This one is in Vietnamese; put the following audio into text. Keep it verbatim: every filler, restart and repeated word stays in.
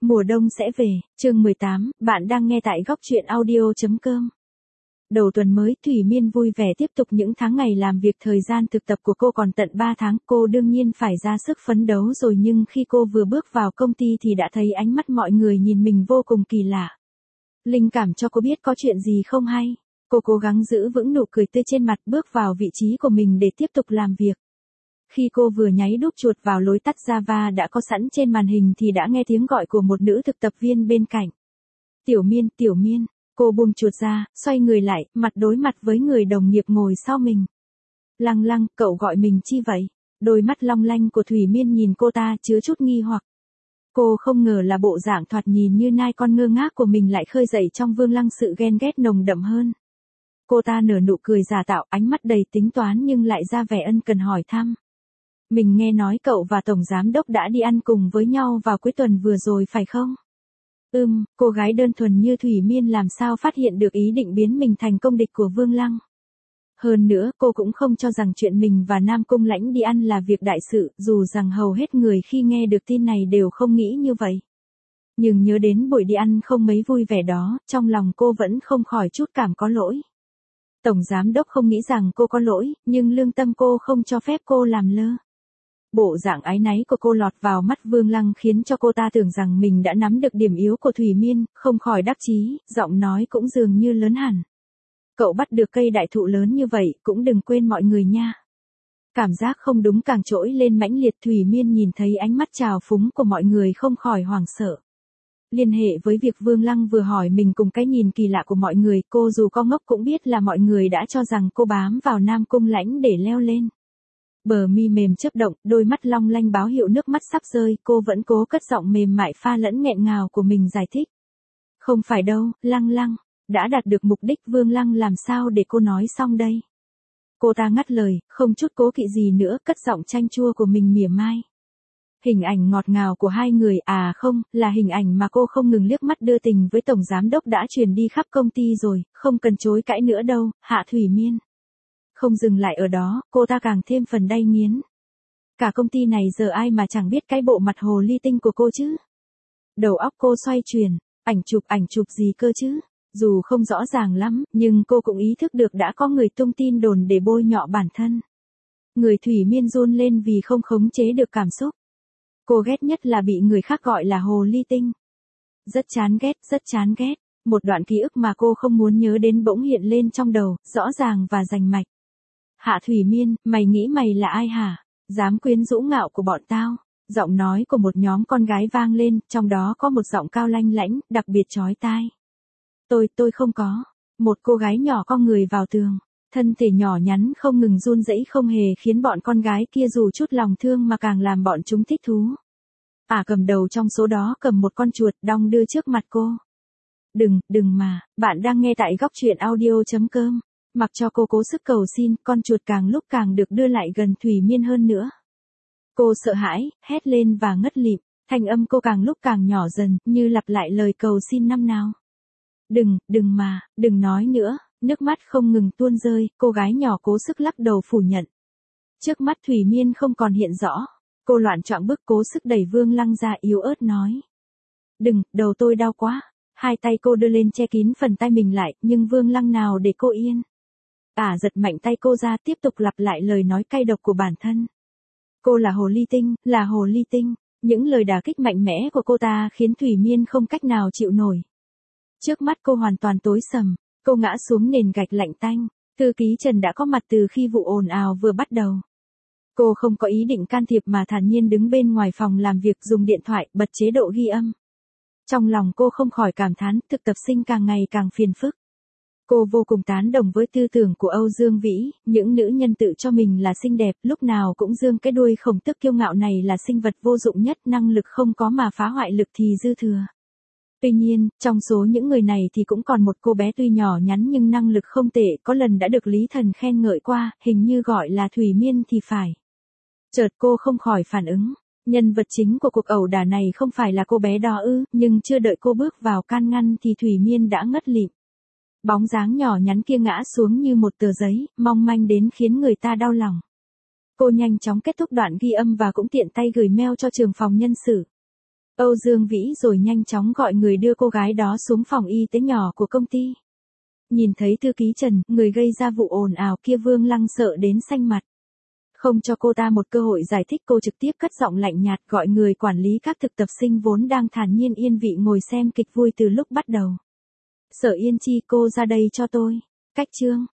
Mùa đông sẽ về, chương mười tám, bạn đang nghe tại góc truyện audio.com. Đầu tuần mới, Thủy Miên vui vẻ tiếp tục những tháng ngày làm việc. Thời gian thực tập của cô còn tận ba tháng, cô đương nhiên phải ra sức phấn đấu rồi, nhưng khi cô vừa bước vào công ty thì đã thấy ánh mắt mọi người nhìn mình vô cùng kỳ lạ. Linh cảm cho cô biết có chuyện gì không hay. Cô cố gắng giữ vững nụ cười tươi trên mặt, bước vào vị trí của mình để tiếp tục làm việc. Khi cô vừa nháy đúp chuột vào lối tắt Java đã có sẵn trên màn hình thì đã nghe tiếng gọi của một nữ thực tập viên bên cạnh. Tiểu Miên, Tiểu Miên, cô buông chuột ra, xoay người lại, mặt đối mặt với người đồng nghiệp ngồi sau mình. Lăng Lăng, cậu gọi mình chi vậy? Đôi mắt long lanh của Thủy Miên nhìn cô ta chứa chút nghi hoặc. Cô không ngờ là bộ dạng thoạt nhìn như nai con ngơ ngác của mình lại khơi dậy trong Vương Lăng sự ghen ghét nồng đậm hơn. Cô ta nở nụ cười giả tạo, ánh mắt đầy tính toán nhưng lại ra vẻ ân cần hỏi thăm. Mình nghe nói cậu và Tổng Giám Đốc đã đi ăn cùng với nhau vào cuối tuần vừa rồi phải không? Ừm, cô gái đơn thuần như Thủy Miên làm sao phát hiện được ý định biến mình thành công địch của Vương Lăng. Hơn nữa, cô cũng không cho rằng chuyện mình và Nam Cung Lãnh đi ăn là việc đại sự, dù rằng hầu hết người khi nghe được tin này đều không nghĩ như vậy. Nhưng nhớ đến buổi đi ăn không mấy vui vẻ đó, trong lòng cô vẫn không khỏi chút cảm có lỗi. Tổng Giám Đốc không nghĩ rằng cô có lỗi, nhưng lương tâm cô không cho phép cô làm lơ. Bộ dạng áy náy của cô lọt vào mắt Vương Lăng khiến cho cô ta tưởng rằng mình đã nắm được điểm yếu của Thủy Miên, không khỏi đắc chí, giọng nói cũng dường như lớn hẳn. Cậu bắt được cây đại thụ lớn như vậy, cũng đừng quên mọi người nha. Cảm giác không đúng càng trỗi lên mãnh liệt. Thủy Miên nhìn thấy ánh mắt trào phúng của mọi người không khỏi hoảng sợ. Liên hệ với việc Vương Lăng vừa hỏi mình cùng cái nhìn kỳ lạ của mọi người, cô dù có ngốc cũng biết là mọi người đã cho rằng cô bám vào Nam Cung Lãnh để leo lên. Bờ mi mềm chớp động, đôi mắt long lanh báo hiệu nước mắt sắp rơi, cô vẫn cố cất giọng mềm mại pha lẫn nghẹn ngào của mình giải thích. Không phải đâu, Lăng Lăng, đã đạt được mục đích. Vương Lăng làm sao để cô nói xong đây? Cô ta ngắt lời, không chút cố kỵ gì nữa, cất giọng chanh chua của mình mỉa mai. Hình ảnh ngọt ngào của hai người, à không, là hình ảnh mà cô không ngừng liếc mắt đưa tình với Tổng Giám Đốc đã truyền đi khắp công ty rồi, không cần chối cãi nữa đâu, hạ Thủy Miên. Không dừng lại ở đó, cô ta càng thêm phần đay nghiến. Cả công ty này giờ ai mà chẳng biết cái bộ mặt hồ ly tinh của cô chứ? Đầu óc cô xoay chuyển, ảnh chụp ảnh chụp gì cơ chứ? Dù không rõ ràng lắm, nhưng cô cũng ý thức được đã có người tung tin đồn để bôi nhọ bản thân. Người Thủy Miên run lên vì không khống chế được cảm xúc. Cô ghét nhất là bị người khác gọi là hồ ly tinh. Rất chán ghét, rất chán ghét. Một đoạn ký ức mà cô không muốn nhớ đến bỗng hiện lên trong đầu, rõ ràng và rành mạch. Hạ Thủy Miên, mày nghĩ mày là ai hả? Dám quyến rũ ngạo của bọn tao. Giọng nói của một nhóm con gái vang lên, trong đó có một giọng cao lanh lãnh, đặc biệt chói tai. Tôi, tôi không có. Một cô gái nhỏ co người vào tường. Thân thể nhỏ nhắn không ngừng run rẩy, không hề khiến bọn con gái kia dù chút lòng thương mà càng làm bọn chúng thích thú. Ả cầm đầu trong số đó cầm một con chuột đong đưa trước mặt cô. Đừng, đừng mà, bạn đang nghe tại góc truyện audio.com. Mặc cho cô cố sức cầu xin, con chuột càng lúc càng được đưa lại gần Thủy Miên hơn nữa. Cô sợ hãi, hét lên và ngất lịm, thanh âm cô càng lúc càng nhỏ dần, như lặp lại lời cầu xin năm nào. Đừng, đừng mà, đừng nói nữa, nước mắt không ngừng tuôn rơi, cô gái nhỏ cố sức lắc đầu phủ nhận. Trước mắt Thủy Miên không còn hiện rõ, cô loạn choạng bước cố sức đẩy Vương Lăng ra, yếu ớt nói. Đừng, đầu tôi đau quá. Hai tay cô đưa lên che kín phần tay mình lại, nhưng Vương Lăng nào để cô yên. Ả giật mạnh tay cô ra, tiếp tục lặp lại lời nói cay độc của bản thân. Cô là hồ ly tinh, là hồ ly tinh. Những lời đả kích mạnh mẽ của cô ta khiến Thủy Miên không cách nào chịu nổi. Trước mắt cô hoàn toàn tối sầm, cô ngã xuống nền gạch lạnh tanh. Thư ký Trần đã có mặt từ khi vụ ồn ào vừa bắt đầu. Cô không có ý định can thiệp mà thản nhiên đứng bên ngoài phòng làm việc, dùng điện thoại bật chế độ ghi âm. Trong lòng cô không khỏi cảm thán, thực tập sinh càng ngày càng phiền phức. Cô vô cùng tán đồng với tư tưởng của Âu Dương Vĩ, những nữ nhân tự cho mình là xinh đẹp, lúc nào cũng dương cái đuôi khổng tức kiêu ngạo này là sinh vật vô dụng nhất, năng lực không có mà phá hoại lực thì dư thừa. Tuy nhiên, trong số những người này thì cũng còn một cô bé tuy nhỏ nhắn nhưng năng lực không tệ, có lần đã được Lý Thần khen ngợi qua, hình như gọi là Thủy Miên thì phải. Chợt cô không khỏi phản ứng. Nhân vật chính của cuộc ẩu đả này không phải là cô bé đó ư, nhưng chưa đợi cô bước vào can ngăn thì Thủy Miên đã ngất lịm. Bóng dáng nhỏ nhắn kia ngã xuống như một tờ giấy, mong manh đến khiến người ta đau lòng. Cô nhanh chóng kết thúc đoạn ghi âm và cũng tiện tay gửi mail cho trưởng phòng nhân sự. Âu Dương Vĩ rồi nhanh chóng gọi người đưa cô gái đó xuống phòng y tế nhỏ của công ty. Nhìn thấy thư ký Trần, người gây ra vụ ồn ào kia, Vương Lăng sợ đến xanh mặt. Không cho cô ta một cơ hội giải thích, cô trực tiếp cất giọng lạnh nhạt gọi người quản lý các thực tập sinh vốn đang thản nhiên yên vị ngồi xem kịch vui từ lúc bắt đầu. Sở Yên Chi, cô ra đây cho tôi. Cách chương.